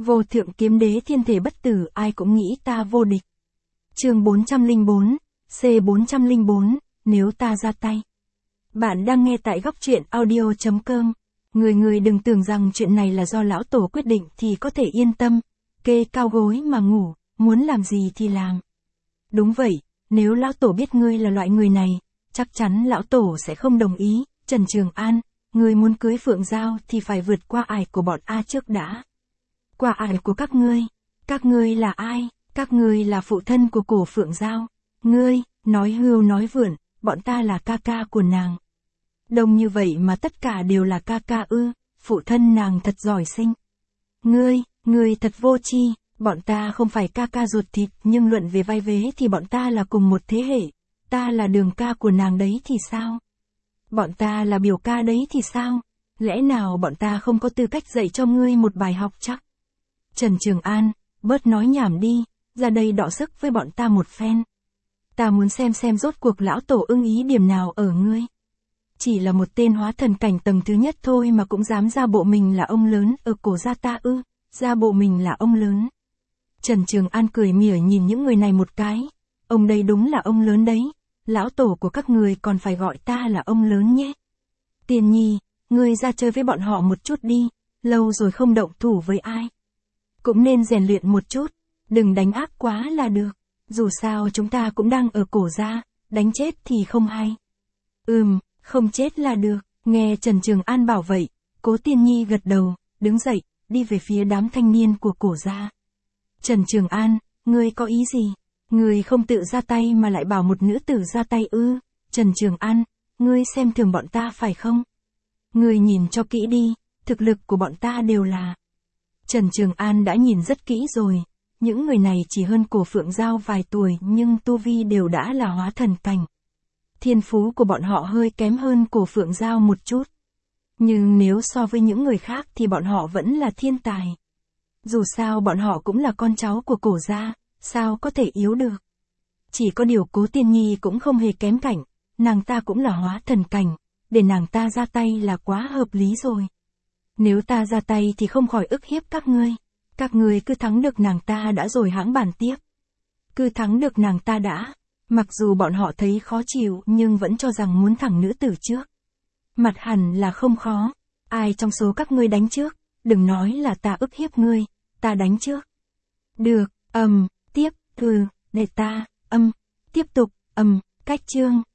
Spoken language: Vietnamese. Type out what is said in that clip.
Vô thượng kiếm đế thiên thể bất tử, ai cũng nghĩ ta vô địch. Chương 404, C404, nếu ta ra tay. Bạn đang nghe tại góc truyện audio.com. Người đừng tưởng rằng chuyện này là do lão tổ quyết định thì có thể yên tâm, kê cao gối mà ngủ, muốn làm gì thì làm. Đúng vậy, nếu lão tổ biết ngươi là loại người này, chắc chắn lão tổ sẽ không đồng ý. Trần Trường An, ngươi muốn cưới Phượng Giao thì phải vượt qua ải của bọn A trước đã. Qua ải của các ngươi là ai? Các ngươi là phụ thân của cổ Phượng Giao. Ngươi, nói hưu nói vượn, bọn ta là ca ca của nàng. Đông như vậy mà tất cả đều là ca ca ư? Phụ thân nàng thật giỏi sinh. Ngươi thật vô tri, bọn ta không phải ca ca ruột thịt, nhưng luận về vai vế thì bọn ta là cùng một thế hệ. Ta là đường ca của nàng đấy thì sao? Bọn ta là biểu ca đấy thì sao? Lẽ nào bọn ta không có tư cách dạy cho ngươi một bài học chắc? Trần Trường An, bớt nói nhảm đi, ra đây đọ sức với bọn ta một phen. Ta muốn xem rốt cuộc lão tổ ưng ý điểm nào ở ngươi. Chỉ là một tên hóa thần cảnh tầng thứ nhất thôi mà cũng dám ra bộ mình là ông lớn ở cổ gia ta ư? Ra bộ mình là ông lớn. Trần Trường An cười mỉa nhìn những người này một cái. Ông đây đúng là ông lớn đấy. Lão tổ của các người còn phải gọi ta là ông lớn nhé. Tiền Nhi, ngươi ra chơi với bọn họ một chút đi. Lâu rồi không động thủ với ai. Cũng nên rèn luyện một chút. Đừng đánh ác quá là được. Dù sao chúng ta cũng đang ở cổ gia. Đánh chết thì không hay. Không chết là được. Nghe Trần Trường An bảo vậy, Cố Tiên Nhi gật đầu, đứng dậy, đi về phía đám thanh niên của cổ gia. Trần Trường An, ngươi có ý gì? Ngươi không tự ra tay mà lại bảo một nữ tử ra tay ư? Trần Trường An, ngươi xem thường bọn ta phải không? Ngươi nhìn cho kỹ đi, thực lực của bọn ta đều là... Trần Trường An đã nhìn rất kỹ rồi. Những người này chỉ hơn cổ Phượng Giao vài tuổi nhưng tu vi đều đã là hóa thần cảnh. Thiên phú của bọn họ hơi kém hơn cổ Phượng Giao một chút. Nhưng nếu so với những người khác thì bọn họ vẫn là thiên tài. Dù sao bọn họ cũng là con cháu của cổ gia, sao có thể yếu được. Chỉ có điều Cố Tiên Nhi cũng không hề kém cảnh, nàng ta cũng là hóa thần cảnh, để nàng ta ra tay là quá hợp lý rồi. Nếu ta ra tay thì không khỏi ức hiếp các ngươi cứ thắng được nàng ta đã rồi hãng bàn tiếp. Cứ thắng được nàng ta đã, mặc dù bọn họ thấy khó chịu nhưng vẫn cho rằng muốn thẳng nữ tử trước. Mặt hẳn là không khó, ai trong số các ngươi đánh trước, đừng nói là ta ức hiếp ngươi, ta đánh trước. Được, tiếp, để ta, tiếp tục, cách chương.